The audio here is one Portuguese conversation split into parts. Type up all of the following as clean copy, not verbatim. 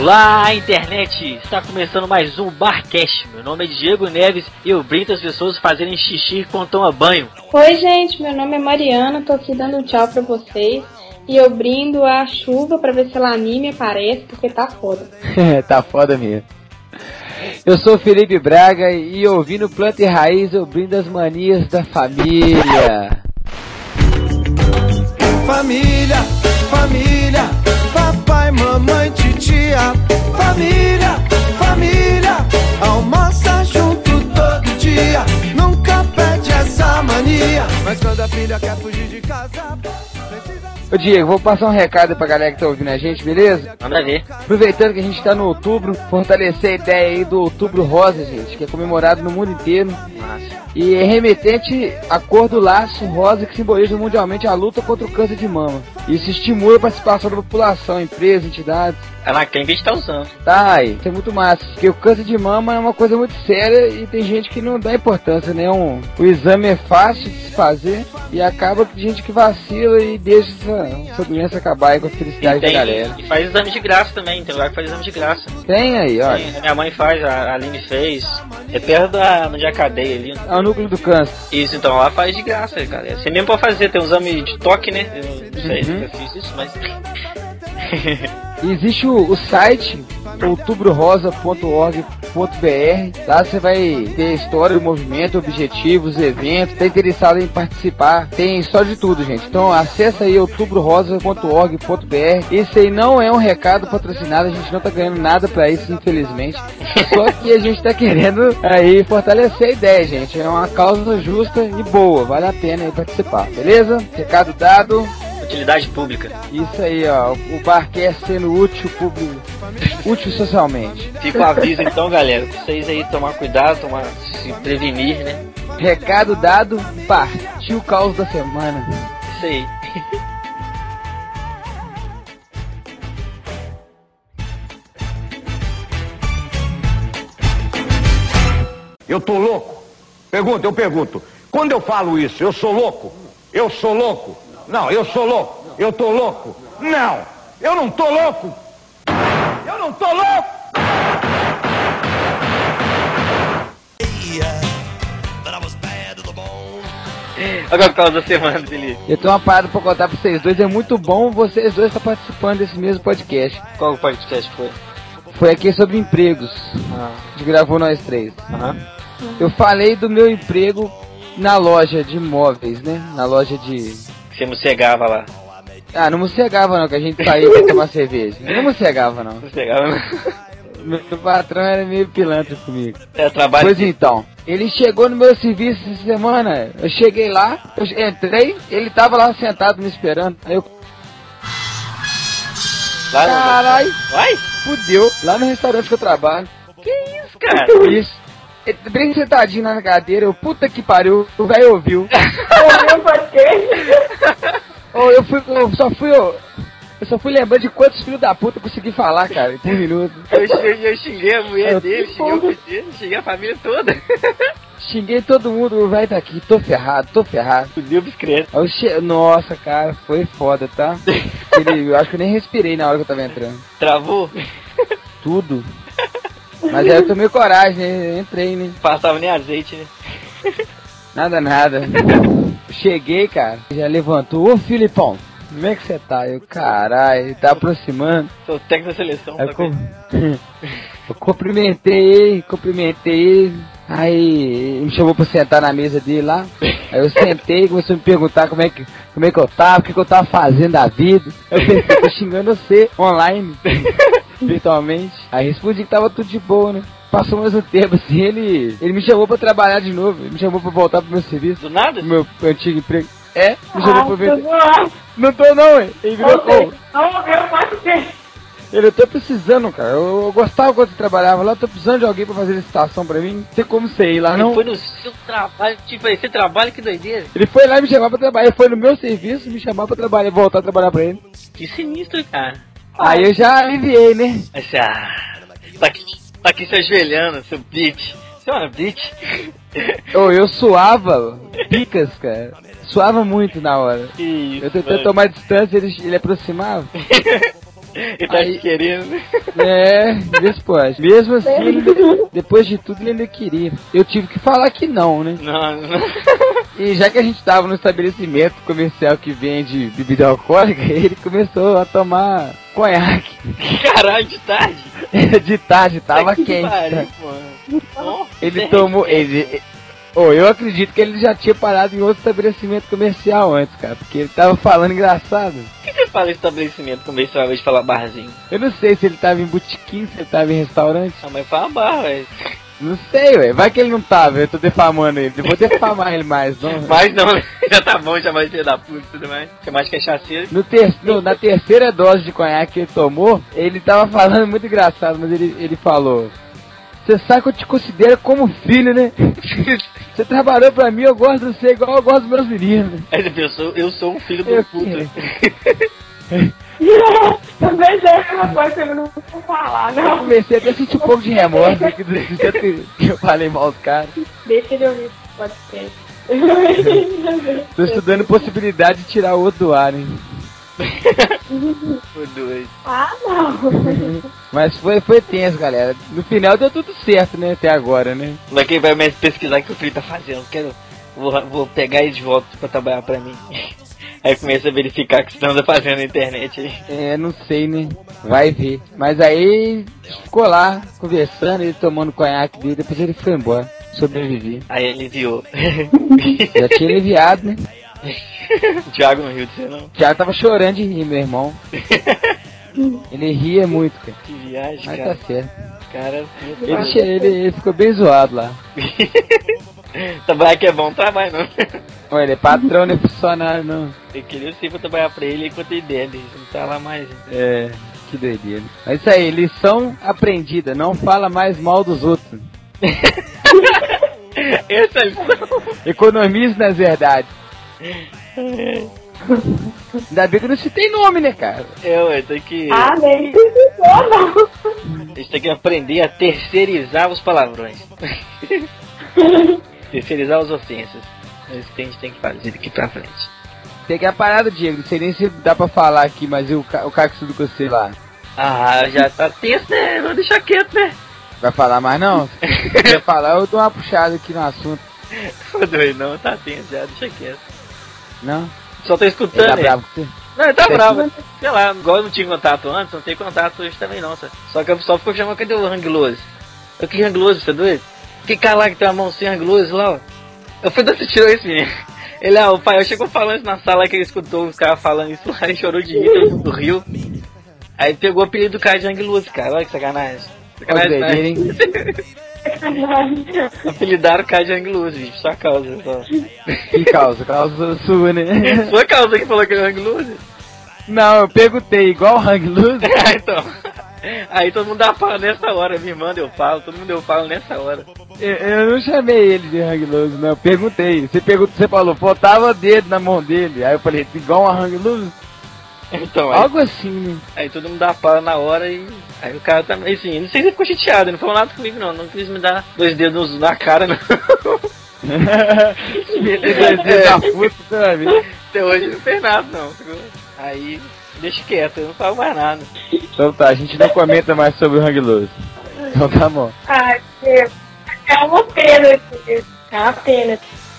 Olá, internet! Está começando mais um Barcast. Meu nome é Diego Neves e eu brindo as pessoas fazerem xixi enquanto tomam banho. Oi, gente, meu nome é Mariana, tô aqui dando um tchau pra vocês. E eu brindo a chuva pra ver se ela anime e aparece, porque tá foda. Tá foda mesmo. Eu sou o Felipe Braga e ouvindo Planta e Raiz eu brindo as manias da família. Família, família, papai, mamãe, titia. Família, família, almoça junto todo dia. Nunca perde essa mania, mas quando a filha quer fugir de casa, precisa... Ô Diego, vou passar um recado pra galera que tá ouvindo a gente, beleza? Manda ver. Aproveitando que a gente tá no outubro, fortalecer a ideia aí do Outubro Rosa, gente, que é comemorado no mundo inteiro. Nossa. E é remetente à cor do laço rosa que simboliza mundialmente a luta contra o câncer de mama. Isso estimula a participação da população, empresas, entidades. A Anaclem que a gente tá usando. Tá, aí, isso é muito massa. Porque o câncer de mama é uma coisa muito séria e tem gente que não dá importância, né? O exame é fácil de se fazer e acaba com gente que vacila e deixa essa doença acabar aí com a felicidade da galera. E faz exame de graça também, tem lugar que faz exame de graça. Tem aí, olha. Tem, minha mãe faz, a Aline fez. É perto da cadeia ali. É o núcleo do câncer. Isso, então lá faz de graça, galera. Você mesmo pode fazer, tem um exame de toque, né? Eu não sei se eu fiz isso, mas... Existe o site outubrorosa.org.br. Lá você vai ter a história do movimento, objetivos, eventos. Tá interessado em participar, tem só de tudo, gente. Então acessa aí outubrorosa.org.br. Esse aí não é um recado patrocinado, a gente não tá ganhando nada pra isso, infelizmente. Só que a gente tá querendo aí fortalecer a ideia, gente. É uma causa justa e boa, vale a pena aí participar, beleza? Recado dado. Utilidade pública. Isso aí, ó. O Barcast sendo útil público, útil socialmente. Fica o aviso então, galera. Pra vocês aí tomar cuidado, se prevenir, né? Recado dado, partiu o caos da semana. Isso aí. Eu tô louco? Eu pergunto. Quando eu falo isso, eu sou louco? Eu sou louco? Não, eu sou louco. Eu tô louco? Não, eu não tô louco. Eu não tô louco. Olha o caos da semana, Felipe. Eu tenho uma parada pra contar pra vocês dois. É muito bom vocês dois estar participando desse mesmo podcast. Qual o podcast foi? Foi aqui sobre empregos. A gente gravou nós três. Eu falei do meu emprego na loja de imóveis, né? Na loja de... Você mocegava lá. Ah, não mocegava não, que a gente saía pra tomar cerveja. Eu não mocegava não. Mocegava não. Meu patrão era meio pilantra comigo. É trabalho. Pois então, ele chegou no meu serviço essa semana. Eu cheguei lá, eu entrei, ele tava lá sentado me esperando. Aí eu... Caralho! Vai? Fudeu, lá no restaurante que eu trabalho. Que isso, cara? Isso. Bem sentadinho na cadeira, eu, puta que pariu, o velho ouviu. Ouviu o podcast? Eu só fui lembrando de quantos filhos da puta eu consegui falar, cara, por minuto. Eu xinguei a mulher dele, xinguei o PC, xinguei a família toda. Xinguei todo mundo, o velho tá aqui, tô ferrado. Fudeu bicicleta. Nossa, cara, foi foda, tá? Eu acho que eu nem respirei na hora que eu tava entrando. Travou? Tudo. Mas aí eu tomei coragem, né? Eu entrei, né? Passava nem azeite, né? Nada. Cheguei, cara, já levantou. Ô, Filipão, como é que você tá? Eu, caralho, tá aproximando. Sou técnico da seleção. Aí eu cumprimentei ele. Aí ele me chamou pra sentar na mesa dele lá. Aí eu sentei e começou a me perguntar como é que eu tava, o que eu tava fazendo da vida. Eu pensei, tô xingando você online, virtualmente. Aí respondi que tava tudo de boa, né? Passou mais um tempo assim, ele me chamou pra trabalhar de novo. Ele me chamou pra voltar pro meu serviço. Do nada? Pro meu antigo emprego. Me chamou pra ver. Não tô não, hein? Ele virou. Eu tô precisando, cara. Eu gostava quando você trabalhava lá, eu tô precisando de alguém pra fazer licitação pra mim. Não tem como você ir lá, não. Ele foi no seu trabalho, tipo, esse trabalho, que doideira. Ele foi lá e me chamar pra trabalhar. Ele foi no meu serviço me chamar pra trabalhar, voltar a trabalhar pra ele. Que sinistro, cara. Aí eu já aliviei, né? Assim, tá aqui se ajoelhando, seu bitch. Você é uma bitch? Eu suava picas, cara. Suava muito na hora. Que isso, eu tentei tomar distância, ele aproximava. Ele tá querendo, né? Depois. Mesmo assim, depois de tudo, ele ainda queria. Eu tive que falar que não, né? Não. E já que a gente tava no estabelecimento comercial que vende bebida alcoólica, ele começou a tomar conhaque. Caralho, de tarde? De tarde, tava quente. Pariu, mano. Ele tomou... eu acredito que ele já tinha parado em outro estabelecimento comercial antes, cara, porque ele tava falando engraçado. Por que você fala em estabelecimento comercial ao invés de falar barzinho? Eu não sei se ele tava em botequim, se ele tava em restaurante. Ah, mas fala bar, velho. Não sei, velho. Vai que ele não tava, eu tô defamando ele. Eu vou defamar ele mais, não. Mas não, já tá bom, já vai ser da puta e tudo mais. Que mais que é cachaceiro. Na terceira dose de conhaque que ele tomou, ele tava falando muito engraçado, mas ele falou: você sabe que eu te considero como filho, né? Você trabalhou pra mim, eu gosto de você igual eu gosto dos meus meninos. Aí ele pensou, eu sou um filho do puto. Talvez é uma coisa que eu não vou falar, não. Eu comecei até a sentir um pouco de remorso que eu falei mal dos caras. Deixa ele ouvir, pode ser. Tô estudando possibilidade de tirar o outro do ar, hein? Foi doido. Ah, não. Mas foi tenso, galera. No final deu tudo certo, né? Até agora, né? Mas quem vai mais pesquisar o que o filho tá fazendo? Vou pegar ele de volta pra trabalhar pra mim. Aí começa a verificar o que você anda fazendo na internet aí. Não sei, né? Vai ver. Mas aí ficou lá, conversando, ele tomando conhaque dele, depois ele foi embora. Sobrevivi. Aí ele enviou. Já tinha aliviado, né? O Thiago não riu de você, não? O Thiago tava chorando de rir, meu irmão. Ele ria muito, cara. Que viagem, mas cara. Tá certo. Cara, ele ficou bem zoado lá. Trabalhar que é bom trabalho, não. Olha, ele é patrão, não é funcionário, não. Eu queria sempre trabalhar pra ele enquanto ele dele. Não tá lá mais. Que doideira. Mas isso aí, lição aprendida. Não fala mais mal dos outros. Essa é a lição. Economize nas verdades. Ainda bem que não se tem nome, né, cara? Tem que... nem precisou, não. A gente tem que aprender a terceirizar os palavrões. Terceirizar as ofensas. É isso que a gente tem que fazer daqui pra frente. Tem que a parada, Diego. Não sei nem se dá pra falar aqui, mas o cara que estuda com você lá. Ah, já tá tenso, né? Vou deixar quieto, né? Vai falar mais não? Se quiser falar, eu dou uma puxada aqui no assunto. Não doido não, tá tenso já, deixa quieto. Não? Só tô escutando ele. Tá bravo com você? Não, ele tá bravo. Sei lá, igual eu não tinha contato antes, não tem contato hoje também não, sabe? Só que o pessoal ficou chamando, cadê o Hang Loose? Eu, que Hang Loose, você é doido? Que cara lá que tem uma mão sem Hang Loose lá, ó? Eu fui dar, você tirou isso, menino. Ele, o pai, eu chegou falando isso na sala que ele escutou os caras falando isso lá e chorou de rir do Rio. Aí pegou o apelido do cara de Hang Loose, cara, olha que sacanagem. Sacanagem, hein? Apelidaram o cara de Hang Loose, bicho, sua causa. Só. Que causa? Causa sua, né? Sua causa que falou que é Hang Loose? Não, eu perguntei, igual Hang Loose? Então. Aí todo mundo dá pau nessa hora, minha irmã deu pau, todo mundo deu pau nessa hora. Eu não chamei ele de Hang Loose, não, eu perguntei. Você falou, faltava dedo na mão dele. Aí eu falei, igual a Hang Loose? Então, algo assim, né? Aí todo mundo dá pau na hora e... Aí o cara também, assim, não sei se ele ficou chateado, ele não falou nada comigo não quis me dar 2 dedos na cara, não. 2 dedos na puta, sabe? Até hoje não fez nada, não. Aí, deixa quieto, eu não falo mais nada. Então tá, a gente não comenta mais sobre o Hang Loose. Então tá bom. Ai, é uma pena aqui. É uma pena.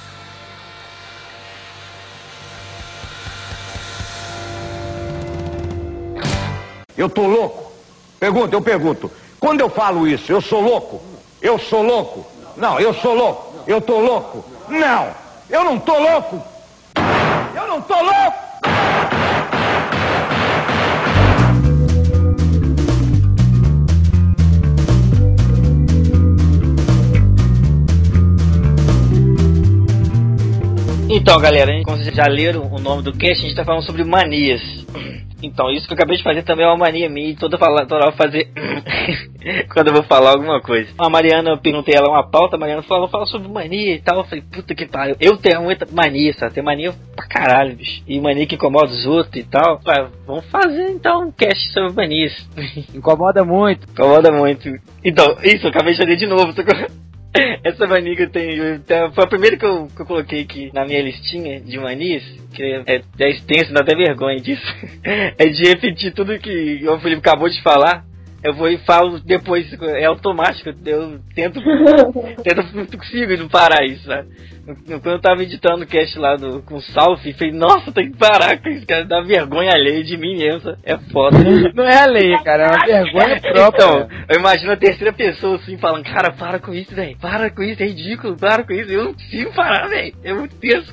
Eu tô louco? Eu pergunto. Quando eu falo isso, eu sou louco? Eu sou louco? Não, eu sou louco. Eu tô louco? Não, eu não tô louco. Eu não tô louco. Então, galera, como vocês já leram o nome do cast, a gente tá falando sobre manias. Então, isso que eu acabei de fazer também é uma mania minha e toda hora fazer quando eu vou falar alguma coisa. A Mariana, eu perguntei ela uma pauta, a Mariana falou, fala sobre mania e tal. Eu falei, puta que pariu, eu tenho muita mania, sabe? Tenho mania pra caralho, bicho. E mania que incomoda os outros e tal. Vamos fazer então um cast sobre manias. Incomoda muito. Incomoda muito. Então, isso, eu acabei de fazer de novo. Essa mania que eu tenho, foi a primeira que eu coloquei aqui na minha listinha de manias, que é extensa, dá até vergonha disso. É de repetir tudo que o Felipe acabou de falar. Eu vou e falo depois, é automático, eu tento não consigo não parar isso, sabe? Quando eu tava editando o cast lá com o Salf, falei, nossa, tem que parar com isso, cara, dá vergonha alheia de mim mesmo, é foda. Não é alheia, cara, é uma vergonha própria. Então, eu imagino a terceira pessoa assim, falando, cara, para com isso, velho, para com isso, é ridículo, para com isso, eu não consigo parar, velho, é muito tenso.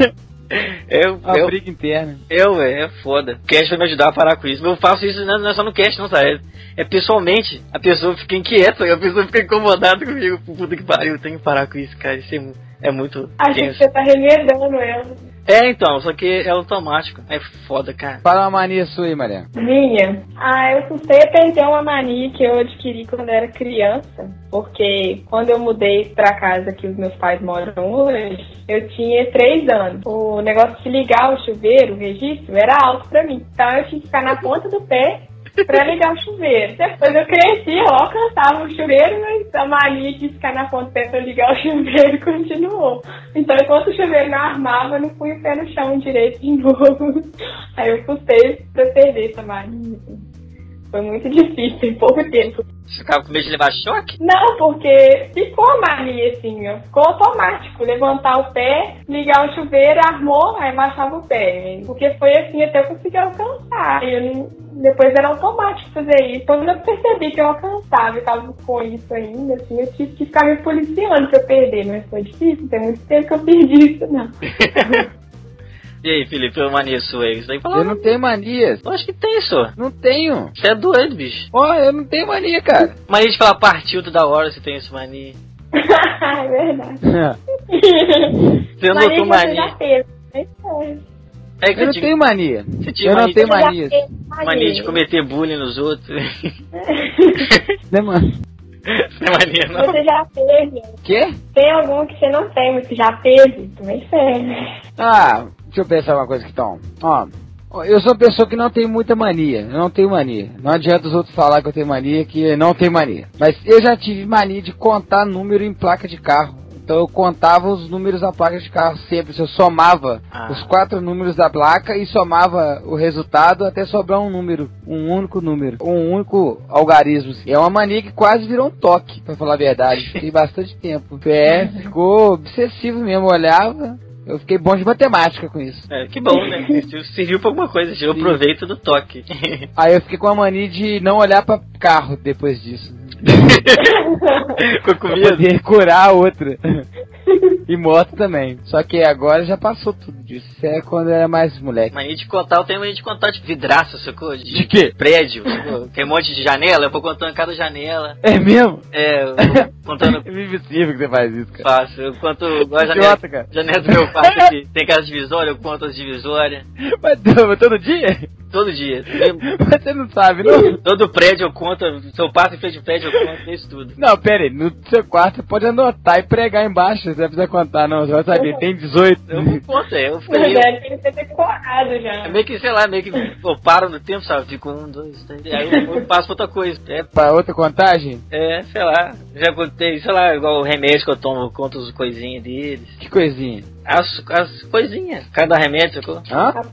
É uma briga interna. É foda. O cast vai me ajudar a parar com isso. Mas eu faço isso não é só no cast, não, sabe? É pessoalmente. A pessoa fica inquieta, a pessoa fica incomodada comigo. Puta que pariu, eu tenho que parar com isso, cara. Isso é muito Acho tenso. que você tá remedando ela. Então, só que é automático. É foda, cara. Fala uma mania sua aí, Maria. Minha? Eu custei a perder uma mania que eu adquiri quando eu era criança. Porque quando eu mudei pra casa que os meus pais moram hoje, eu tinha 3 anos. O negócio de ligar o chuveiro, o registro, era alto pra mim. Então eu tinha que ficar na ponta do pé pra ligar o chuveiro. Depois eu cresci, eu alcançava o chuveiro, mas a mania de ficar na ponta do pé pra ligar o chuveiro continuou. Então enquanto o chuveiro não armava, eu não fui o pé no chão direito de novo. Aí eu custei pra perder essa mania. Foi muito difícil em pouco tempo. Você ficava com medo de levar choque? Não, porque ficou a mania assim, ó. Ficou automático. Levantar o pé, ligar o chuveiro, armou, aí baixava o pé. Porque foi assim até eu conseguir alcançar. Depois era automático fazer isso. Quando eu percebi que eu alcançava e tava com isso ainda, assim, eu tive que ficar me policiando pra eu perder. Mas foi difícil, tem muito tempo que eu perdi isso, não. E aí, Felipe, uma mania sua aí? Eu não tenho manias. Eu acho que tem, só. Não tenho. Você é doido, bicho. Eu não tenho mania, cara. Mania de falar partiu toda hora, você tem essa mania. É verdade. Você não tem mania. Eu não tenho mania. Eu não tenho manias. Mania de cometer bullying nos outros. Né, mano? Não é mania, não. Você já teve. Quê? Tem algum que você não tem, mas que já teve? Também serve. Deixa eu pensar uma coisa aqui, então. Eu sou uma pessoa que não tem muita mania. Eu não tenho mania. Não adianta os outros falar que eu tenho mania, que não tenho mania. Mas eu já tive mania de contar número em placa de carro. Então eu contava os números da placa de carro sempre. Eu somava os 4 números da placa e somava o resultado até sobrar um número. Um único número. Um único algarismo. É uma mania que quase virou um toque, pra falar a verdade. Fiquei bastante tempo. Ficou obsessivo mesmo. Eu olhava... Eu fiquei bom de matemática com isso. Que bom, né? Serviu pra alguma coisa, tirou proveito do toque. Aí eu fiquei com a mania de não olhar pra carro depois disso. Ficou com medo? Pra poder curar a outra. E moto também. Só que agora já passou tudo disso. Isso é quando eu era mais moleque. Mania de contar, eu tenho mania de contar de vidraça, sacou? De quê? Prédio, sacou? Tem um monte de janela, eu vou contando cada janela. É mesmo? Eu vou contando... É impossível que você faz isso, cara. Faço, eu conto a janela do meu quarto aqui. Tem casa divisória, eu conto as divisórias. Mas todo dia? Todo dia. Mas você não sabe, não? Todo prédio eu conto, se eu passo em frente ao prédio eu conto isso tudo. Não, pera aí, no seu quarto você pode anotar e pregar embaixo, você não precisa contar não, você vai saber, tem 18. Eu não conto, eu fico meio... Ele tem decorado já. É meio que, sei lá, eu paro no tempo, sabe, fico 1, 2, 3, aí eu passo pra outra coisa. Pra outra contagem? Sei lá, já contei, sei lá, igual o remédio que eu tomo, eu conto as coisinhas deles. Que coisinha? As coisinhas, cada remédio, sacou?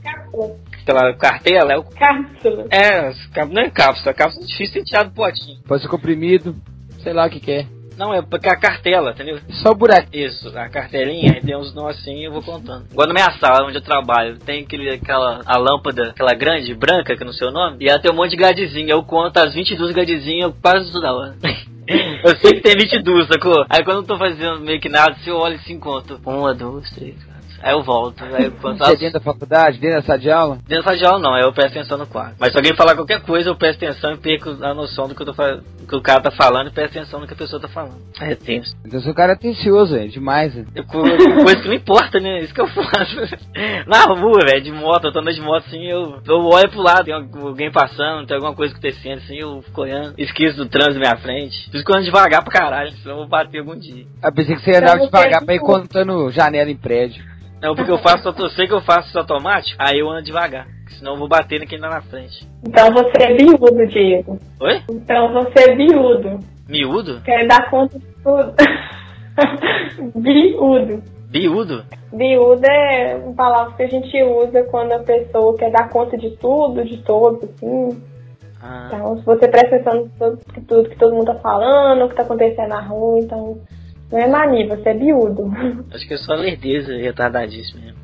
Aquela cartela, cápsula. Não é cápsula, cápsula é difícil de tirar do potinho. Pode ser comprimido, sei lá o que é. Não, é porque a cartela, entendeu? Só o buraco. Isso, a cartelinha, aí tem uns nó assim, eu vou contando. Igual na minha sala, onde eu trabalho, tem a lâmpada, aquela grande, branca, que eu não sei o nome, e ela tem um monte de gradezinha, eu conto as 22 gradezinhas quase toda hora. Eu sei que tem 22, sacou? Aí quando eu tô fazendo meio que nada, se eu olho assim, conto 1, 2, 3, 4. Aí eu volto. Aí eu conto Você é dentro da faculdade, dentro da sala de aula? Dentro da sala de aula não, aí eu presto atenção no quadro. Mas se alguém falar qualquer coisa, eu presto atenção e perco a noção do que, que o cara tá falando e presto atenção no que a pessoa tá falando. É tenso. Então seu cara é atencioso, demais. Coisa que não importa, né? Isso que eu faço. Na rua, velho, de moto, eu tô andando de moto assim, eu olho pro lado, tem alguém passando, tem alguma coisa acontecendo assim, eu fico olhando, esqueço do trânsito na minha frente. Fico andando devagar pra caralho, senão eu vou bater algum dia. Eu pensei que você andava devagar pra ir contando janela em prédio. Não, porque eu sei que eu faço isso automático, aí eu ando devagar. Senão eu vou bater naquele lá na frente. Então você é biúdo, Diego. Oi? Então você é biúdo. Miúdo? Quer dar conta de tudo. Biúdo. Biúdo? Biúdo é uma palavra que a gente usa quando a pessoa quer dar conta de tudo, de todos, assim. Então, se você presta atenção em tudo que todo mundo tá falando, o que tá acontecendo na rua, então não é mania, você é biúdo. Acho que é só lerdeza e retardadíssimo mesmo.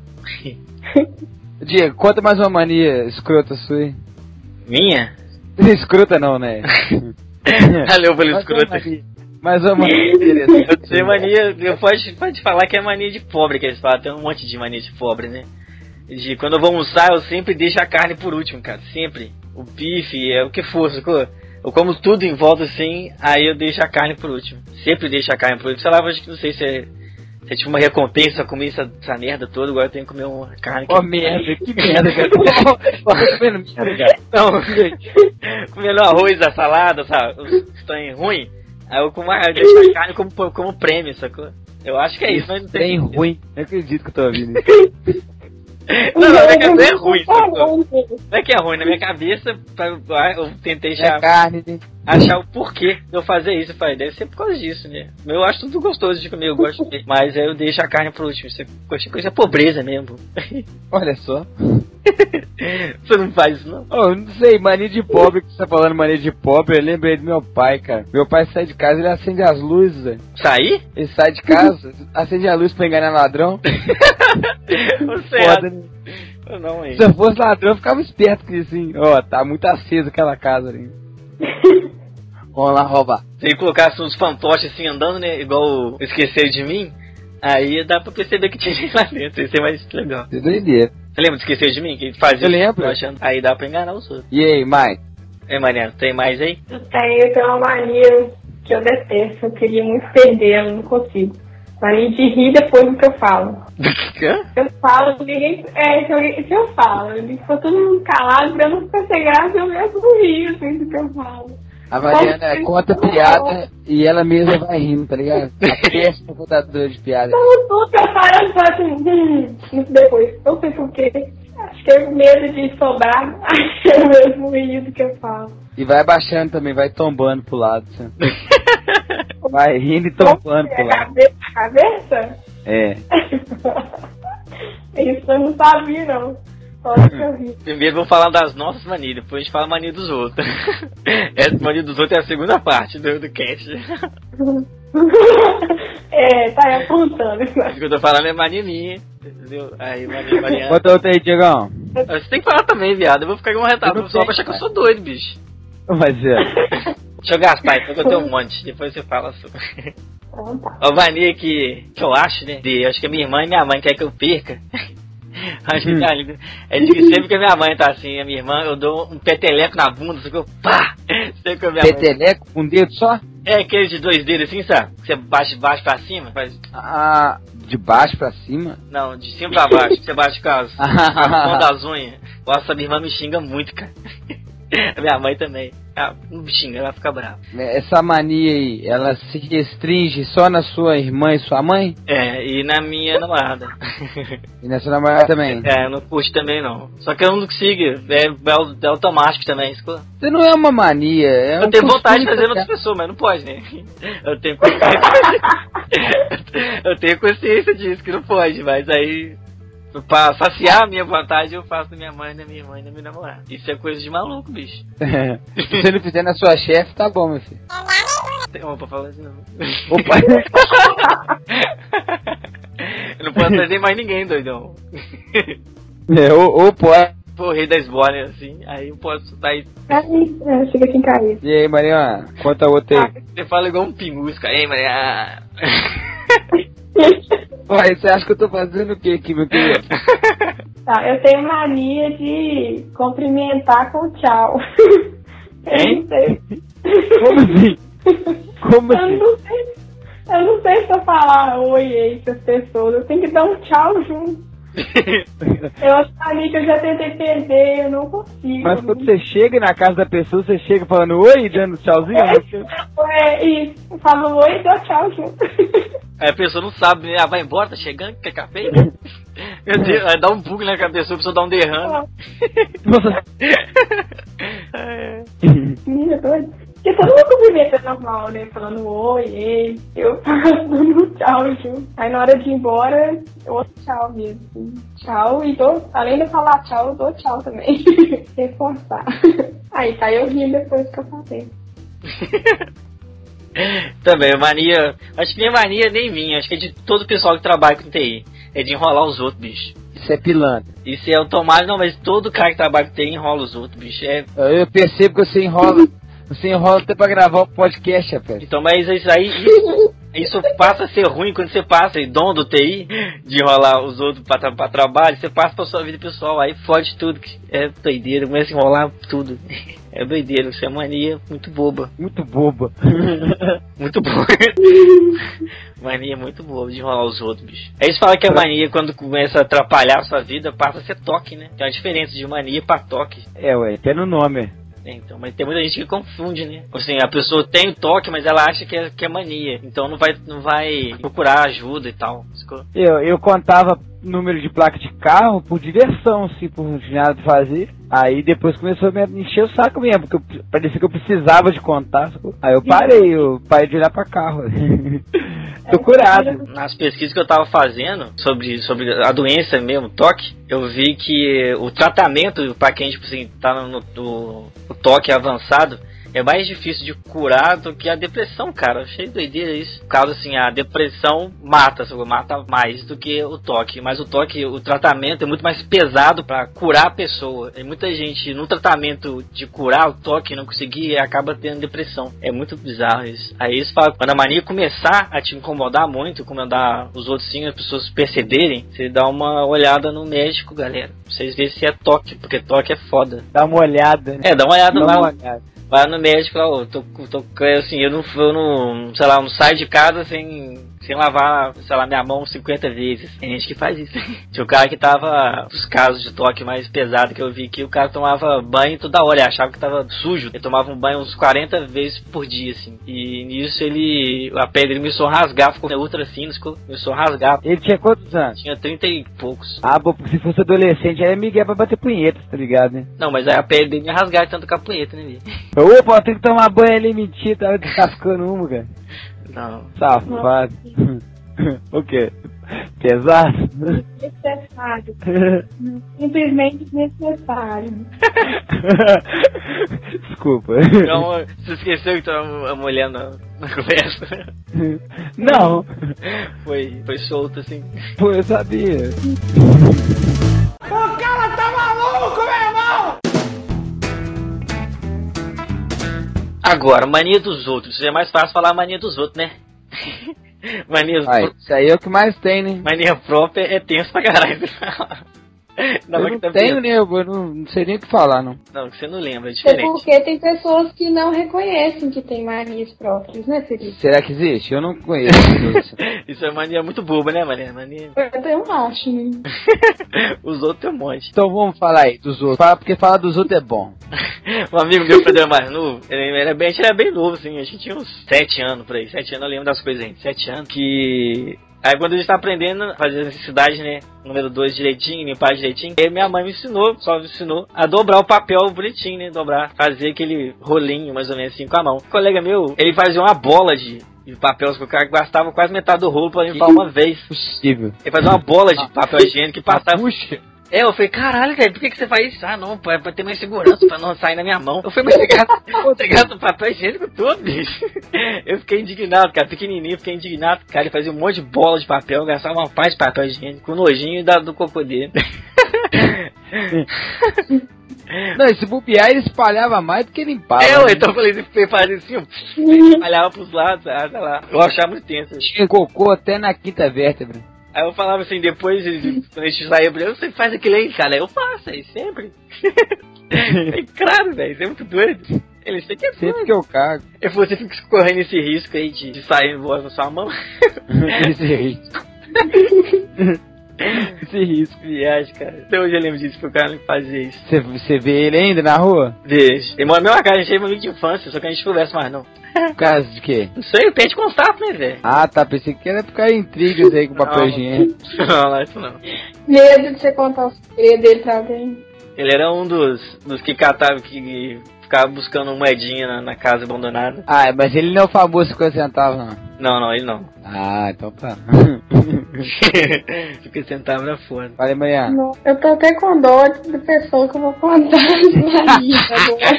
Diego, conta mais uma mania escrota sua aí. Minha? Escrota não, né? Valeu pelo escrota. Mais uma mania interessante. Eu tenho mania, pode falar que é mania de pobre que eles falam, tem um monte de mania de pobre, né? Quando eu vou almoçar, eu sempre deixo a carne por último, cara, sempre. O bife, o que for, sacou? Eu como tudo em volta assim, aí eu deixo a carne por último. Sempre deixo a carne por último. Sei lá, acho que não sei se é tipo uma recompensa, eu comi essa merda toda, agora eu tenho que comer uma carne. Merda, que merda, cara. Comendo merda, cara. Não, comendo arroz, a salada, sabe? Os que estão ruim. Aí eu deixo a carne como prêmio, sacou? Eu acho que é isso, mas não tem. Ruim, não acredito que eu tô ouvindo isso. Não, na minha cabeça é ruim, sacou? Não é que é ruim, na minha cabeça eu tentei achar o porquê de eu fazer isso. Eu falei, deve ser por causa disso, né? Eu acho tudo gostoso de comer, eu gosto de comer. Mas aí eu deixo a carne por último. Isso é coisa pobreza mesmo. Olha só. Você não faz isso, não? Oh, não sei, mania de pobre, que você tá falando mania de pobre, eu lembrei do meu pai, cara. Meu pai sai de casa, ele acende as luzes, velho. Sair? Ele sai de casa, acende a luz pra enganar ladrão. Você foda, né? Não, hein? Se eu fosse ladrão, eu ficava esperto que assim, ó, tá muito acesa aquela casa ali. Vamos lá roubar. Se ele colocasse uns fantoches assim andando, né? Igual o Esqueceram de Mim, aí dá pra perceber que tinha gente lá dentro. Isso é mais legal. Você doideira. Você lembra de Esqueceram de Mim? Que fazia? Eu lembro. Achando... Aí dá pra enganar os outros. E aí, Mike? Mariana, tem mais aí? Eu tenho uma mania que eu detesto. Eu queria muito perder, eu não consigo. Mania de rir depois do que eu falo. Eu falo, ninguém. Se eu falo, ficou todo mundo calado, pra eu não ficar sem graça, eu mesmo rio assim do que eu falo. A Mariana conta piada e ela mesma vai rindo, tá ligado? A péssima contadora de piada. Então, tudo que eu falo, eu falo assim, depois. Não sei por quê. Acho que é medo de sobrar, acho que eu mesmo rio do que eu falo. E vai baixando também, vai tombando pro lado. Assim. Vai rindo e tombando pro lado. Cabeça? É. Isso eu não sabia, não. Só que eu ri. Primeiro vamos falar das nossas manias, depois a gente fala a mania dos outros. Essa mania dos outros é a segunda parte do cast. Tá aí apontando. Isso que eu tô falando é mania minha, entendeu? Aí, Mariana. Bota outra aí, Diegão. Você tem que falar também, viado. Eu vou ficar igual um retado, o pessoal vai achar que eu sou doido, bicho. Mas é. Deixa eu gastar, então eu tenho um monte, depois você fala sobre. A mania que eu acho, né? Acho que a minha irmã e minha mãe querem que eu perca. Acho que tá lindo. É de que sempre que a minha mãe tá assim, a minha irmã, eu dou um peteleco na bunda, só que eu pá! Sempre que a minha peteleco com um dedo só? É aquele de 2 dedos assim, sabe? Que você bate de baixo pra cima. Faz... Ah, de baixo pra cima? Não, de cima pra baixo. Você bate com as pontas das unhas. Nossa, minha irmã me xinga muito, cara. A minha mãe também. Ela não me xinga, ela fica brava. Essa mania aí, ela se restringe só na sua irmã e sua mãe? É, e na minha namorada. E na sua namorada também? É, eu não curto também não. Só que eu não consigo, é automático também. Você não é uma mania, é eu tenho vontade de fazer em outras pessoas, mas não pode, né? Eu tenho consciência disso, que não pode, mas aí... Pra saciar a minha vontade, eu faço da minha mãe, da minha irmã e da minha namorada. Isso é coisa de maluco, bicho. Se você não fizer na sua chefe, tá bom, meu filho. Opa, fala assim não. Opa! Eu não posso trazer mais ninguém, doidão. Ou pode. Pô, rei da esbórnia, assim, aí eu posso estar aí. Fica assim, cair. E aí, Mariana, conta outra aí. Você fala igual um pinguço, aí, Mariana. Ué, você acha que eu tô fazendo o que aqui, meu querido? Tá, eu tenho mania de cumprimentar com tchau. Eu não sei. Como assim? Como assim? Eu não sei se eu falar oi aí pras pessoas, eu tenho que dar um tchau junto. Eu acho que eu já tentei perder, eu não consigo. Mas quando você chega na casa da pessoa, você chega falando oi, dando tchauzinho? Isso, eu falo oi e dou tchau junto. Aí a pessoa não sabe, né? Vai embora, tá chegando, quer café? Meu Deus, vai dar um bug na cabeça, a pessoa dá um derrame. Menina doida. Porque todo mundo cumprimenta normal, né? Falando oi, ei. Eu dando tchau, junto. Aí na hora de ir embora, eu outro tchau mesmo. Assim. Tchau, e além de falar tchau, eu dou tchau também. Reforçar. Aí tá eu rindo depois que eu falei. Também, mania. Acho que nem mania nem minha, acho que é de todo o pessoal que trabalha com TI. É de enrolar os outros, bicho. Isso é pilantra. Isso é automático, não, mas todo cara que trabalha com TI enrola os outros, bicho. Eu percebo que você enrola até pra gravar o podcast, rapaz. Então, mas isso passa a ser ruim quando você passa em dom do TI, de enrolar os outros pra trabalho, você passa pra sua vida pessoal, aí fode tudo. É doideira, começa a enrolar tudo. É doideira, isso é mania muito boba. Muito boba. Muito boba. Mania muito boba de enrolar os outros, bicho. Aí eles falam que a mania, quando começa a atrapalhar a sua vida, passa a ser toque, né? Tem uma diferença de mania pra toque. Até no nome. Então, mas tem muita gente que confunde, né? Assim, a pessoa tem o toque, mas ela acha que é mania. Então não vai procurar ajuda e tal. Eu contava número de placa de carro por diversão, assim, por não tinha nada de fazer. Aí depois começou a me encher o saco mesmo, porque parecia que eu precisava de contar. Aí eu parei de olhar pra carro. Tô curado. Nas pesquisas que eu tava fazendo sobre a doença mesmo, toque, eu vi que o tratamento pra quem, tipo assim, tá no toque avançado, é mais difícil de curar do que a depressão, cara. Achei doideira isso. Por causa, assim, a depressão mata mais do que o toque. Mas o toque, o tratamento é muito mais pesado pra curar a pessoa. E muita gente, no tratamento de curar o toque, não conseguir, acaba tendo depressão. É muito bizarro isso. Aí eles falam, quando a mania começar a te incomodar muito, incomodar os outros sim, as pessoas perceberem, você dá uma olhada no médico, galera. Pra vocês verem se é toque, porque toque é foda. Dá uma olhada, né? Dá uma olhada lá. Vai no médico lá, assim, eu não, sei lá, não saio de casa sem lavar, sei lá, minha mão 50 vezes. Tem gente que faz isso. Tinha o cara que tava, os casos de toque mais pesado que eu vi aqui, o cara tomava banho toda hora, ele achava que tava sujo. Ele tomava um banho uns 40 vezes por dia, assim. E nisso a pele dele começou a rasgar, ficou ultra fino, começou a rasgar. Ele tinha quantos anos? Tinha 30 e poucos. Porque se fosse adolescente, era Miguel pra bater punheta, tá ligado, né? Não, mas aí a pele dele ia rasgar tanto com a punheta, né, Miguel? Opa, tem que tomar banho ali, mentira, tava descascando uma, cara. Não. Safado. O quê? Pesado? Necessário. Simplesmente desnecessário. Desculpa. Então, você esqueceu que tava a mulher na conversa? Não. Foi solto, assim. Pô, eu sabia. O cara tá maluco, meu irmão! Agora, mania dos outros. É mais fácil falar mania dos outros, né? Isso aí é o que mais tem, né? Mania própria é tenso pra caralho. Eu não tenho, né? Eu não sei nem o que falar, não. Não, que você não lembra, é diferente. É porque tem pessoas que não reconhecem que tem manias próprias, né, Felipe? Será que existe? Eu não conheço isso. Isso é mania muito boba, né, Maria? Mania... Eu acho, né? Os outros tem um monte. Então vamos falar aí dos outros. Porque falar dos outros é bom. Um amigo meu, quando era mais novo, ele era bem novo, assim. A gente tinha uns 7 anos por aí. 7 anos eu lembro das coisas, gente. 7 anos. Aí quando a gente tá aprendendo a fazer a necessidade, né, número 2 direitinho, limpar direitinho, aí minha mãe me ensinou a dobrar o papel bonitinho, né, fazer aquele rolinho mais ou menos assim com a mão. Um colega meu, ele fazia uma bola de papel, que o cara gastava quase metade do rolo pra limpar uma vez. Possível. Ele fazia uma bola de papel higiênico que passava... Puxa! Eu falei, caralho, velho, por que você faz isso? Ah, não, pra ter mais segurança, pra não sair na minha mão. Eu falei, mas você gasta o papel higiênico todo, bicho. Eu fiquei indignado, cara, pequenininho, cara, ele fazia um monte de bola de papel, gastava uma paz de papel higiênico, com nojinho do cocô dele. Não, esse bobear ele espalhava mais do que limpava. Então eu falei, você fazia assim, espalhava pros lados, sei lá. Eu achava muito tenso. Tinha cocô até na quinta vértebra. Aí eu falava assim, depois, quando a gente saía, você faz aquilo aí, cara? Eu faço aí, sempre. É claro, velho, isso é muito doido. Ele sei que é sempre que eu cago. Você fica correndo esse risco aí de sair voando na sua mão. Esse risco. Esse risco. Viagem, cara. Até hoje eu lembro disso, que o cara fazia isso. Você vê ele ainda na rua? Vejo. Ele mora na mesma casa, a gente é amigo de infância, só que a gente não conversa mais, não. Por causa de quê? Não sei, pede contato, né, velho? Ah, tá, pensei que era por causa de intrigas aí com o papel higiênico. Não, isso não. Medo de você contar o segredo dele pra alguém. Ele era um dos que catava, que ficava buscando moedinha na casa abandonada. Ah, mas ele não é o famoso 50 centavos, não. Não, ele não. Ah, então tá. 50 centavos era foda. Falei, Mariana. Não, eu tô até com dó da pessoa que eu vou contar de Maria agora.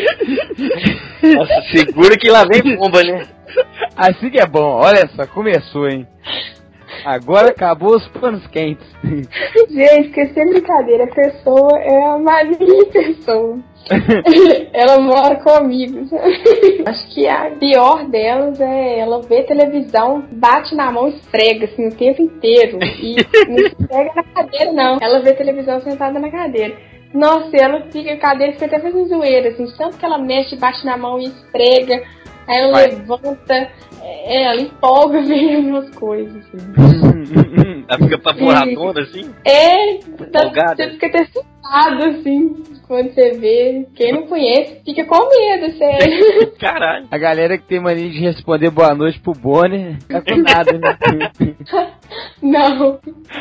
Nossa, segura que lá vem bomba, né? Assim que é bom, olha só, começou, hein? Agora acabou os panos quentes. Gente, que sem brincadeira, a pessoa é a Maria pessoa. Ela mora comigo. Acho que a pior delas é ela ver televisão, bate na mão e esfrega assim o tempo inteiro. E não esfrega na cadeira, não. Ela vê televisão sentada na cadeira. Nossa, ela fica, a cadeira fica até fazendo zoeira, assim, tanto que ela mexe, bate na mão e esfrega. Aí ela levanta, ela empolga vendo as coisas, assim. Ela fica paporadona, assim? Você fica até assustado, assim, quando você vê. Quem não conhece fica com medo, sério. Caralho. A galera que tem mania de responder boa noite pro Bonner, tá com nada, né? Não.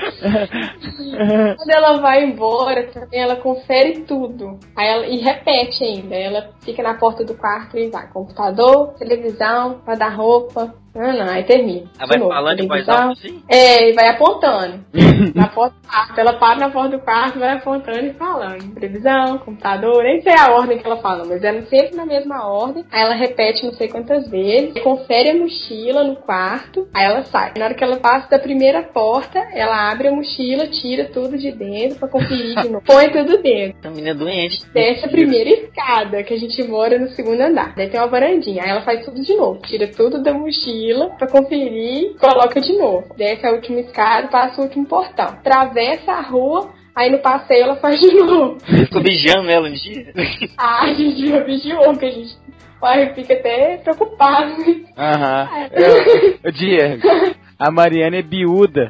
Quando ela vai embora, também ela confere tudo. Aí ela, e repete ainda. Ela fica na porta do quarto e vai. Computador, televisão, guarda-roupa. Não, aí termina. Ela vai falando em voz alta assim? É, e vai apontando. Na porta do quarto. Ela para na porta do quarto, vai apontando e falando. Televisão, computador, nem sei a ordem que ela fala, mas ela sempre na mesma ordem. Aí ela repete não sei quantas vezes, confere a mochila no quarto, aí ela sai. Na hora que ela passa da primeira porta, ela abre a mochila, tira tudo de dentro pra conferir de novo. Põe tudo dentro. A menina é doente. Desce a primeira escada, que a gente mora no segundo andar. Daí tem uma varandinha. Aí ela faz tudo de novo. Tira tudo da mochila pra conferir, coloca de novo. Desce a última escada, passa o último portão. Atravessa a rua, aí no passeio ela faz de novo. Ficou vigiando ela um dia? Ah, a gente já vigiou, que a gente fica até preocupado. Aham. Diego, a Mariana é biúda.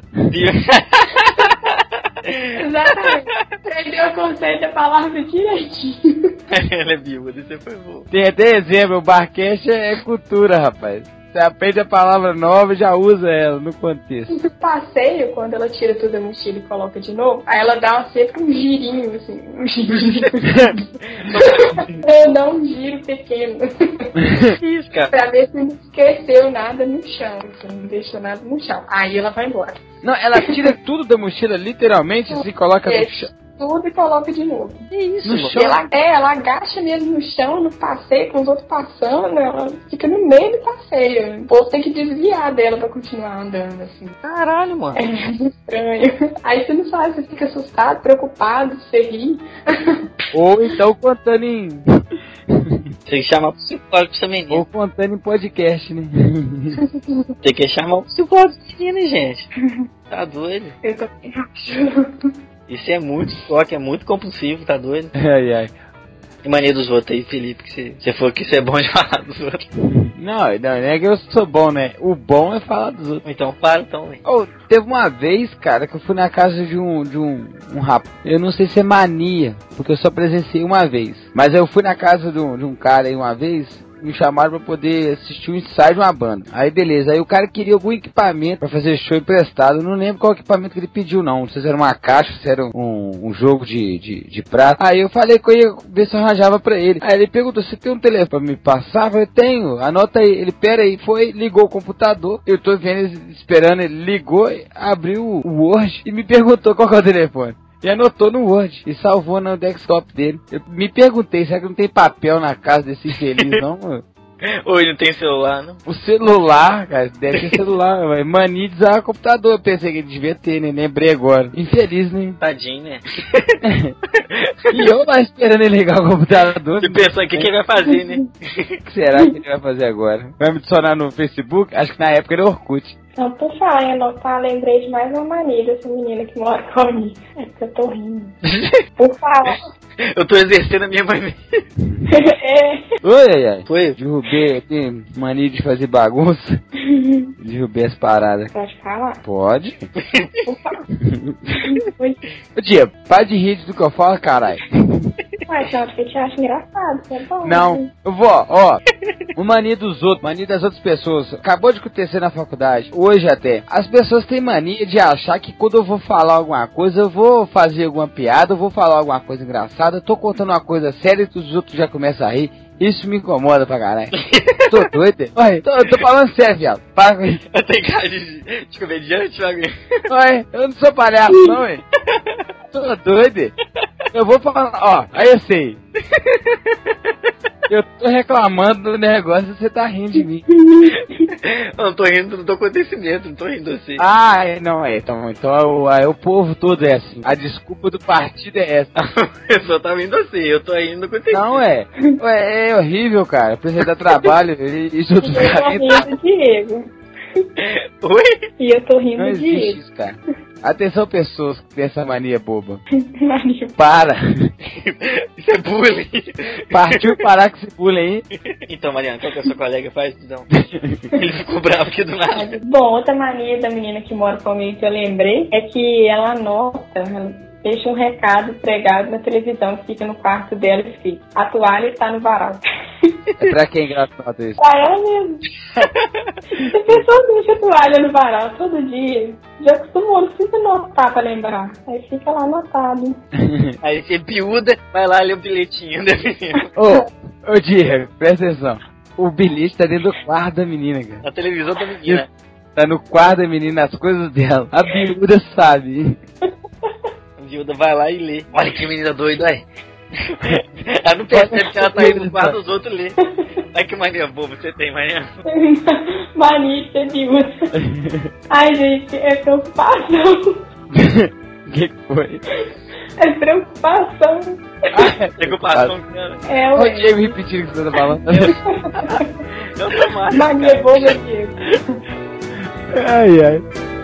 Exatamente. Aprendeu o conceito da palavra direitinho. Ela é biúda, isso foi bom. Tem até exemplo, o Barquete é cultura, rapaz. Você aprende a palavra nova e já usa ela no contexto. No passeio, quando ela tira tudo da mochila e coloca de novo, aí ela dá sempre um girinho, assim. Um girinho. Ela dá um giro pequeno. Isso, cara. Pra ver se não esqueceu nada no chão, se não deixou nada no chão. Aí ela vai embora. Não, ela tira tudo da mochila, literalmente, assim, coloca no chão. Tudo e coloca de novo. Que isso, no chão? Ela agacha mesmo no chão, no passeio, com os outros passando, ela fica no meio do passeio. O povo tem que desviar dela pra continuar andando, assim. Caralho, mano. É estranho. Aí você não sabe, você fica assustado, preocupado, você ri. Ou então contando em... Tem que chamar o psicólogo pra essa menina. Ou contando em podcast, né? Tem que chamar o psicólogo pra essa menina, gente. Tá doido? Eu tô bem rápido. Isso é muito toque, é muito compulsivo, tá doido? Ai, ai. Que mania dos outros aí, Felipe, que você falou que isso é bom de falar dos outros. Não é que eu sou bom, né? O bom é falar dos outros. Então para, então, velho. Oh, teve uma vez, cara, que eu fui na casa de um rapaz. Eu não sei se é mania, porque eu só presenciei uma vez. Mas eu fui na casa de um cara aí uma vez. Me chamaram pra poder assistir um ensaio de uma banda. Aí beleza, aí o cara queria algum equipamento pra fazer show emprestado. Eu não lembro qual equipamento que ele pediu, não. Não sei se era uma caixa, se era um jogo de prata. Aí eu falei que eu ia ver se eu arranjava pra ele. Aí ele perguntou, você tem um telefone pra me passar? Eu falei, tenho, anota aí. Ele, pera aí, foi, ligou o computador. Eu tô vendo, esperando, ele ligou, abriu o Word e me perguntou qual que é o telefone. E anotou no Word e salvou no desktop dele. Eu me perguntei, será que não tem papel na casa desse infeliz, não, mano? Ou ele não tem celular, não? O celular, cara, deve ter celular, mas mania de usar computador. Eu pensei que ele devia ter, né? Lembrei agora. Infeliz, né? Tadinho, né? E eu lá esperando ele ligar o computador. Você pensou, o que ele vai fazer, né? O que será que ele vai fazer agora? Vai me adicionar no Facebook? Acho que na época era Orkut. Então, por falar em anotar, lembrei de mais uma mania dessa menina que mora comigo. É que eu tô rindo. Por falar. Eu tô exercendo a minha mania. Oi, ai. Foi? Derrubei, tem mania de fazer bagunça. Derrubei as paradas. Pode falar? Pode? Por falar. Ô, Diego, para de rir do que eu falo, caralho. Ué, tinha hora que eu te acho engraçado, é bom. Não, eu vou, ó. Uma mania dos outros, mania das outras pessoas. Acabou de acontecer na faculdade, hoje até. As pessoas têm mania de achar que quando eu vou falar alguma coisa, eu vou fazer alguma piada, eu vou falar alguma coisa engraçada, eu tô contando uma coisa séria e os outros já começam a rir. Isso me incomoda pra caralho. Tô doido? Ué, tô falando sério, viado. Para com isso. Eu tenho cara de comediante, Thiago. Ué, eu não sou palhaço, não, ué. Tô doido? Eu vou falar, ó, aí eu sei. Eu tô reclamando do negócio e você tá rindo de mim. Eu não tô rindo do acontecimento, não tô rindo assim. Ah, então o povo todo é assim. A desculpa do partido é essa. Eu só tá rindo assim, eu tô rindo do acontecimento. Não, é horrível, cara. Precisa dar trabalho e isso tudo. Eu tô rindo do Diego. Oi? E eu tô rindo Não do existe Diego. isso, cara. Atenção, pessoas que têm essa mania boba. Mania. Para. Isso é bullying. Partiu parar com esse bullying aí. Então, Mariana, qual que é a sua colega faz? Não. Ele ficou bravo aqui do nada. Bom, outra mania da menina que mora comigo que eu lembrei é que ela anota, ela deixa um recado pregado na televisão que fica no quarto dela escrito: a toalha está no varal. É pra quem engraçado isso? Pra ela mesmo. Se a pessoa deixa a toalha no varal todo dia, já acostumou, não precisa anotar pra lembrar. Aí fica lá anotado. Aí você piuda, vai lá ler o bilhetinho da menina. Ô Diego, presta atenção. O bilhete tá dentro do quarto da menina, cara. Na televisão da menina. Tá no quarto da menina, as coisas dela. A biúda sabe. A Gilda vai lá e lê. Olha que menina doida, aí. Ela não percebe que ela tá indo no quarto dos outros ler. Olha que mania boba você tem, Mariana. Mania de ser biúda. Ai, gente, é preocupação. Que foi? É preocupação. Preocupação, cara. É, Olha o ué. Diego repetindo o que você tá falando. Eu tô mais. Mania boba, Diego. Ai, ai.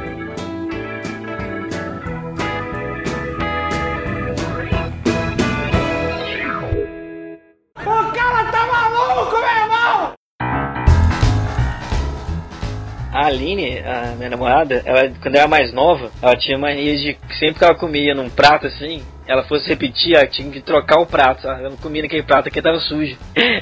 A Aline, a minha namorada, ela, quando era mais nova, ela tinha mania de sempre que ela comia num prato assim, ela fosse repetir, ela tinha que trocar o prato, sabe? Ela não comia naquele prato que tava sujo.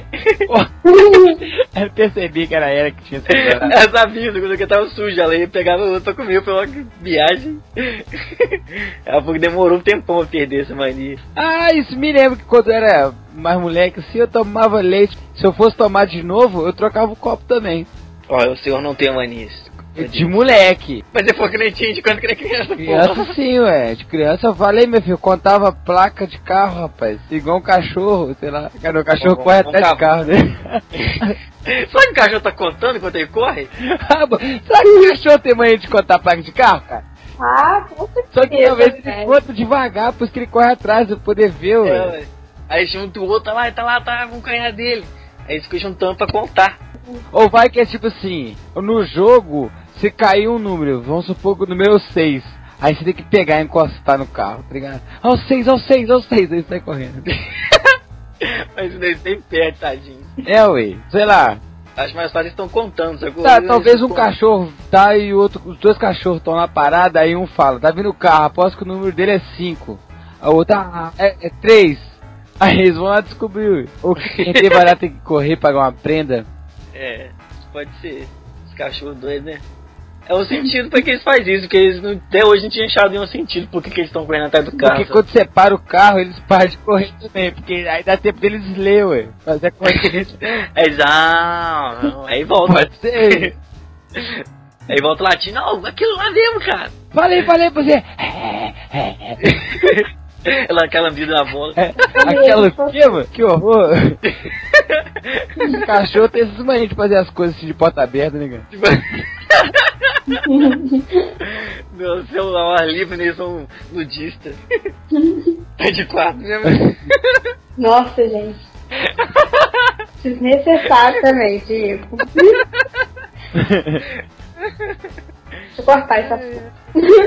Eu percebi que era ela que tinha essa Ela sabia que tava sujo, ela ia pegava o outro pra comer, foi uma viagem. Ela falou que demorou um tempão pra perder essa mania. Ah, isso me lembra que quando eu era mais moleque, assim, eu tomava leite. Se eu fosse tomar de novo, eu trocava o copo também. Olha, o senhor não tem manias. De moleque. Mas você falou que não tinha de quando que era criança, Criança pô. sim, ué. De criança eu falei, meu filho, eu contava placa de carro, rapaz. Igual um cachorro, sei lá. Cara, o cachorro corre atrás de carro, né? Sabe que o cachorro tá contando enquanto ele corre? Sabe que o cachorro tem mania de contar placa de carro, cara? Ah, com certeza. Só que talvez ele conta devagar, pois que ele corre atrás pra poder ver, ué. Ué. Aí junta o outro, tá lá, com o canhar dele. Aí eles ficam juntando pra contar. Ou vai que é tipo assim, no jogo, se cair um número, vamos supor que o número é o 6. Aí você tem que pegar e encostar no carro, tá ligado? Ao 6, aí sai correndo. Mas daí sempre perde, tadinho. É, ué, sei lá. Acho mais fácil eles estão contando, sacou? Tá, talvez um cachorro tá e o outro, os dois cachorros estão lá parados, aí um fala, tá vindo o carro, aposto que o número dele é 5. A outra é 3. Aí eles vão lá descobrir. Ou quem tem barato tem que correr pagar uma prenda. É, pode ser. Os cachorros doidos, né? É o sentido pra que eles fazem isso, porque eles não, até hoje não tinham achado nenhum sentido por que eles estão correndo atrás do carro. Porque quando você para o carro, eles param de correr também, porque aí dá tempo deles ler, ué. Fazer a corrida. Aí volta. Pode ser. Aí volta latindo, não, aquilo lá mesmo, cara. Falei pra você. Ela aquela lambida na bola. Aquela o quê, mano? Que horror. O cachorro tem essas manias de fazer as coisas assim de porta aberta, né, cara? Meu celular, o ar livre, eles são nudistas. Tá de quarto mesmo. Nossa, gente. Desnecessário também, Diego. Deixa eu cortar essa porra.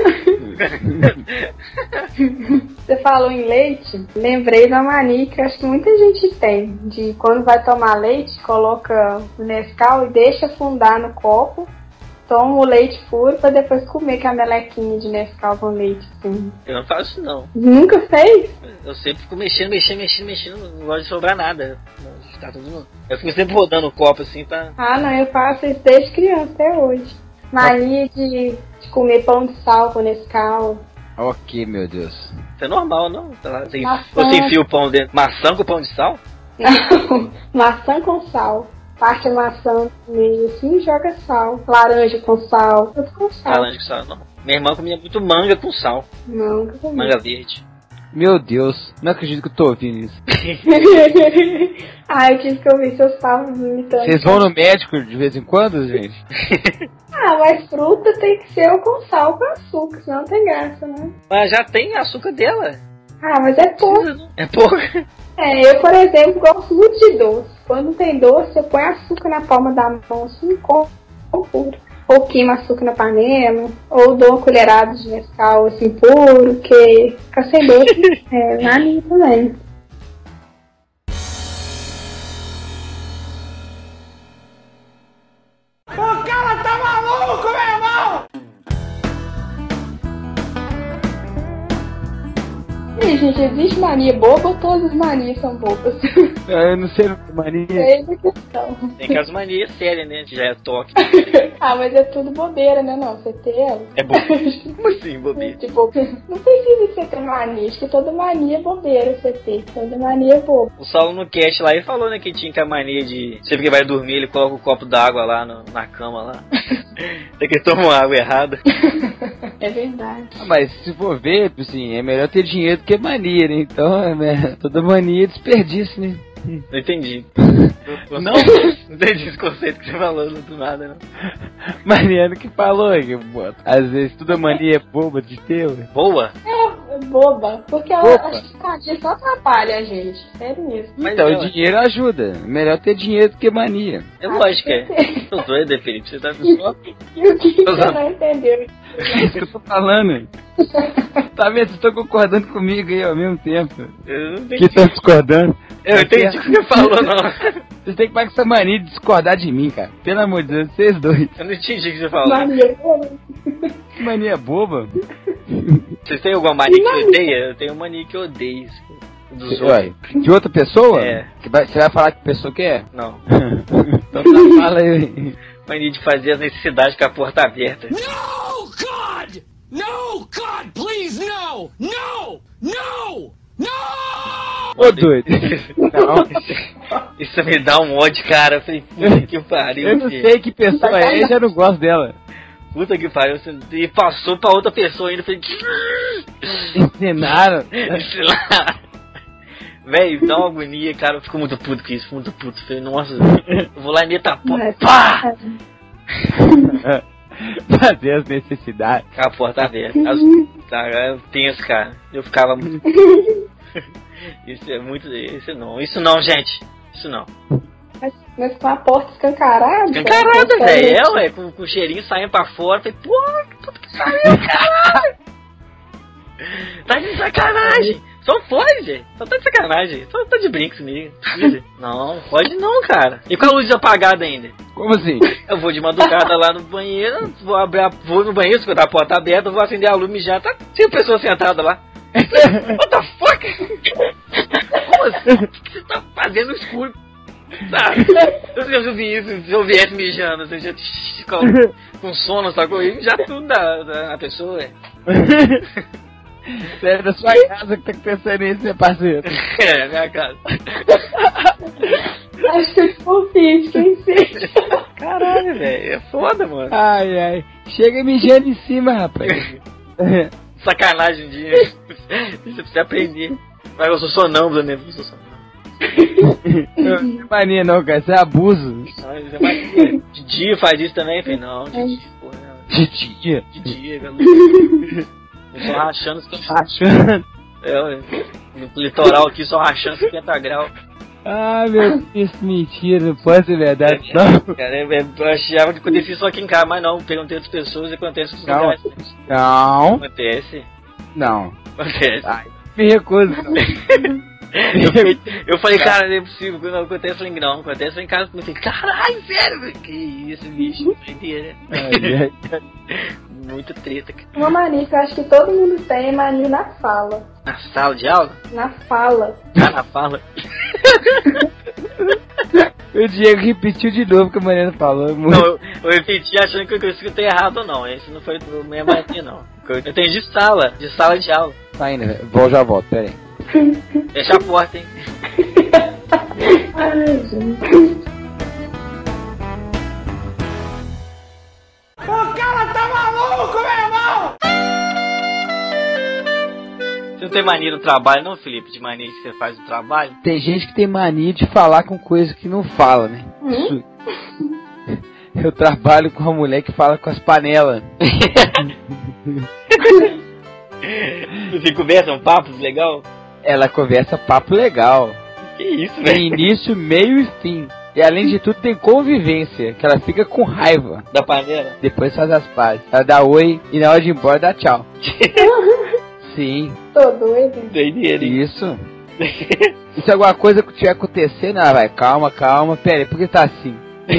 Você falou em leite, lembrei da mania que acho que muita gente tem, de quando vai tomar leite, coloca o Nescau e deixa afundar no copo tomo o leite puro pra depois comer com a melequinha de Nescau com leite, assim. Eu não faço isso, não. Nunca fez? Eu sempre fico mexendo, não gosto de sobrar nada. Tá tudo... Eu fico sempre rodando o copo assim pra... Ah, não, eu faço isso desde criança até hoje. Mania de comer pão de sal com Nescau. Ok, meu Deus. Isso é normal, não? Você enfia o pão dentro. Maçã com pão de sal? Não, maçã com sal. Parte a maçã no meio assim e joga sal. Laranja com sal. Tudo com sal. Laranja com sal, não. Minha irmã comia muito manga com sal. Não, nunca comi. Manga verde. Meu Deus, não acredito que eu tô ouvindo isso. Ah, eu tive que ouvir seus papos imitando. Vocês vão no médico de vez em quando, gente? Ah, mas fruta tem que ser ou com sal ou com açúcar, senão não tem graça, né? Mas já tem açúcar dela. Ah, mas é pouco. É pouco. É, eu, por exemplo, gosto muito de doce. Quando tem doce, eu ponho açúcar na palma da mão, assim, com puro. Ou queima açúcar na panela, ou dou uma colherada de Nescau, assim, puro, que fica sem doce. É, na minha também. O cara tá maluco, meu irmão! E aí, gente, existe mania boba ou todas as manias são bobas? Eu não sei mania. É essa a questão. Tem aquelas manias sérias, né? Que já é toque. Ah, mas é tudo bobeira, né? Não, você ter ela. É bobeira. Como assim, bobeira? Tipo, não precisa você ter mania. Acho que toda mania é bobeira você ter. Toda mania é boba. O Saulo no cast lá, ele falou, né, que tinha que a mania de... Sempre que vai dormir, ele coloca o copo d'água lá na cama lá. Tem que tomar água errada. É verdade. Mas se for ver, assim, é melhor ter dinheiro do que mania, né? Então, né, toda mania é desperdício, né? Não entendi. Não? Entendi esse conceito que você falou, não do nada, não. Mariano que falou, que às vezes toda mania é boba de ter, ué. Boa? É boba. Porque Boba. a chicadinha só atrapalha a gente. Sério mesmo. Mas Então, é, o dinheiro ajuda. Melhor ter dinheiro do que mania. É lógico, é. Tô doido, Felipe, você tá só... E o que você não entendeu? É isso que eu tô falando. Tá vendo? Vocês estão concordando comigo aí ao mesmo tempo. Eu não Que entendi. estão discordando. Eu entendi o que você falou, não. Vocês têm que parar com essa mania de discordar de mim, cara. Pelo amor de Deus, vocês dois. Eu não entendi o que você falou. Mania boba. Que mania boba. Vocês têm alguma mania que você odeia? Eu tenho mania que eu odeio. Dos Ué, outros. de outra pessoa? É. Você vai falar que pessoa que é? Não. Então tá, fala aí. Mania de fazer as necessidades com a porta aberta. No, God! No, God, please, no! No! No! No! Ô doido. Isso me dá um ódio, cara. Eu falei, puta que pariu. Eu não filho. sei que pessoa é, eu já não gosto dela. Puta que pariu. E passou pra outra pessoa ainda. Eu falei, Ensinaram. sei lá. Véi, dá uma agonia, cara. Eu fico muito puto com isso, fico muito puto. Eu falei, nossa, eu vou lá e meto a porta. Pá! Fazer as necessidades. Com a porta aberta. Tá, eu tenso, cara. Eu ficava muito. Isso é muito. Isso não, gente. Isso não. Mas com a porta escancarada. Escancarada, velho. É, ué, com o cheirinho saindo pra fora. Falei, porra, que puta que pariu, caralho. Tá de sacanagem. Só pode, gente. Só tá de sacanagem. Só tá de brinco comigo. Não, pode não, cara. E com a luz apagada ainda? Como assim? Eu vou de madrugada lá no banheiro, vou no banheiro, se a porta aberta, vou acender a luz e já tá 5 pessoas sentadas lá. What the fuck? Como assim? O que você tá fazendo no escuro? Sabe? Eu vi isso, se eu viesse mijando, você já com sono, sacou? E já tudo da pessoa, é. Sério, da sua casa que tá pensando nisso, meu parceiro. É, minha casa. Acho que eu confio, quem sei. Caralho, velho, é foda, mano. Ai, ai. Chega mijando em cima, rapaz. Sacanagem de você precisa aprender. Mas eu sou sonâmbulo, né? Eu sou sonâmbulo. Não é mania não, cara. Isso é abuso. Não, isso é mania. De dia faz isso também? Eu falei, não, de dia, porra. Não. De dia? De dia, velho. Eu tô rachando. Achando. No litoral aqui, só rachando 50 graus. Ah, meu Deus, isso mentira. Não pode ser verdade, não. Cara, eu achava que acontecia só aqui em casa, mas não. Perguntei outras pessoas e acontece nos lugares. Não. Acontece. Não. Acontece. Ai, me recuso. Não. Eu falei, cara, não é possível, não acontece. Eu falei, não acontece. Em casa, eu falei, caralho, sério, que isso, bicho, doideira. Muito treta. Uma mania que eu acho que todo mundo tem é mania na fala. Na sala de aula? Na fala. Ah, na fala. O Diego repetiu de novo o que a Mariana falou. Não, eu repeti achando que eu escutei errado ou não. Esse não foi a minha mania, não. Eu tenho de sala de aula. Tá indo, velho. Já volto, pera aí. Fecha a porta, hein. Ai, gente. O cara tá maluco, meu irmão! Você não tem mania no trabalho, não, Felipe? De mania que você faz no trabalho? Tem gente que tem mania de falar com coisa que não fala, né? Isso. Eu trabalho com uma mulher que fala com as panelas. Você conversa um papo legal? Ela conversa papo legal. Que isso, velho? Tem início, meio e fim. E além de tudo tem convivência, que ela fica com raiva. Da panela? Depois faz as pazes. Ela dá oi e na hora de ir embora dá tchau. Sim. Tô doida. Doideira. Isso. E se alguma coisa tiver acontecendo, vai, calma, pera aí, por que tá assim?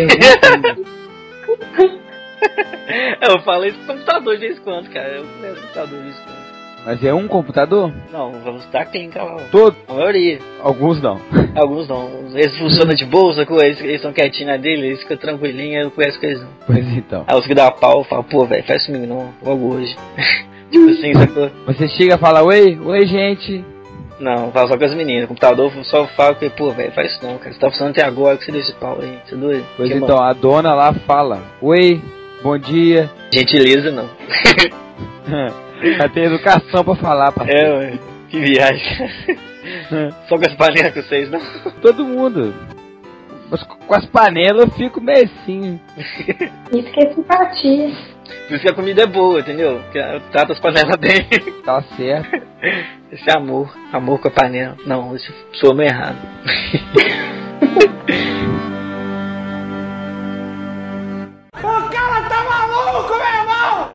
Eu falo isso com computador de vez em quando, cara. Eu conheço computador de vez em quando. Mas é um computador? Não, vamos estar clínica lá. Todo? A maioria. Alguns não. Alguns não. Eles funcionam de bolsa, eles estão quietinhos na dele, eles ficam tranquilinhos, eu não conheço com eles não. Pois então. Aí os que dá pau, eu falo, pô, velho, faz isso comigo não, logo hoje. Tipo assim, sacou? Você chega e fala, oi, gente. Não, falo só com as meninas. O computador só fala que, pô, velho, faz isso não, cara. Você tá funcionando até agora, que você deixa esse pau aí, você é doido? Pois que então, a dona lá fala, oi, bom dia. Gentileza não. Vai ter educação pra falar, parceiro. Ué, que viagem. Só com as panelas com vocês, não? Todo mundo. Mas com as panelas eu fico meio assim. Isso que é simpatia. Por isso que a comida é boa, entendeu? Porque eu trato as panelas bem. Tá certo. Esse amor com a panela. Não, isso soa meio errado. O cara tá maluco, meu irmão!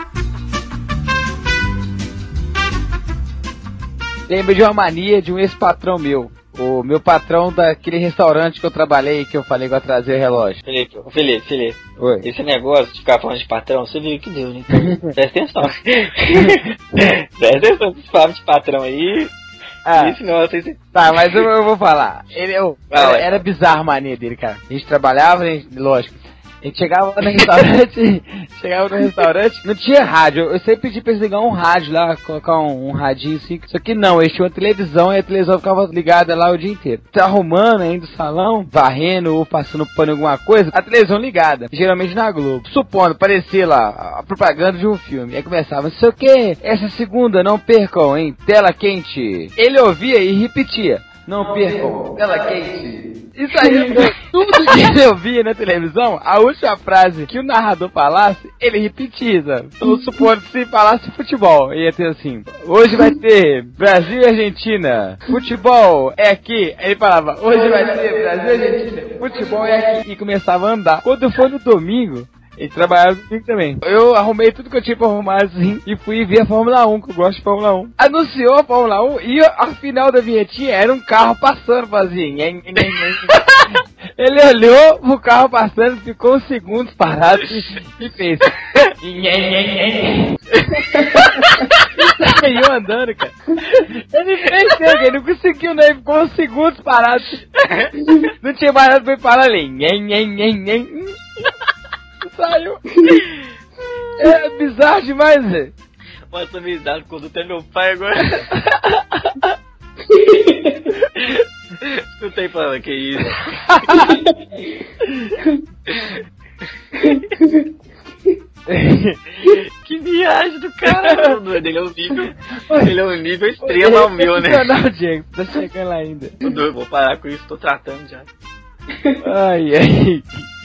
Lembro de uma mania de um ex-patrão meu. O meu patrão daquele restaurante que eu trabalhei, que eu falei que eu ia trazer o relógio. Felipe. Oi. Esse negócio de ficar falando de patrão, você viu que deu, né? Então, presta atenção. Presta atenção que você fala de patrão aí. Isso não, eu sei se... Tá, mas eu vou falar. Era bizarro a mania dele, cara. A gente trabalhava, lógico. A gente chegava no restaurante, não tinha rádio. Eu sempre pedi pra eles ligar um rádio lá, colocar um radinho assim. Só que não, eles tinham uma televisão e a televisão ficava ligada lá o dia inteiro. Tá arrumando ainda o salão, varrendo ou passando pano em alguma coisa, a televisão ligada, geralmente na Globo. Supondo, parecia lá a propaganda de um filme. Aí começava, não sei o que, essa segunda não percam, hein, tela quente. Ele ouvia e repetia. Não percam, tela quente. Isso aí, tudo que ele ouvia na televisão, a última frase que o narrador falasse, ele repetia. Então, supondo que se falasse futebol, ia ter assim, hoje vai ter Brasil e Argentina, futebol é aqui. Aí ele falava, hoje vai ter Brasil e Argentina, futebol é aqui. E começava a andar. Quando foi no domingo, ele trabalhava comigo também. Eu arrumei tudo que eu tinha pra arrumar assim e fui ver a Fórmula 1, que eu gosto de Fórmula 1. Anunciou a Fórmula 1 e a final da vinhetinha era um carro passando, fazia. Ele olhou pro carro passando, ficou uns segundos parado e fez. Saiu andando, cara. Ele fez, ele não conseguiu, né? Ele ficou uns segundos parado. Não tinha mais nada pra ele falar ali. Saiu. É bizarro demais, velho. Mas essa amizade quando tem meu pai agora. Escutei falando, que isso. Que viagem do cara. Ele é um nível extremo ao meu, né? Não, Diego, tá chegando lá ainda. Vou parar com isso, tô tratando já. Ai.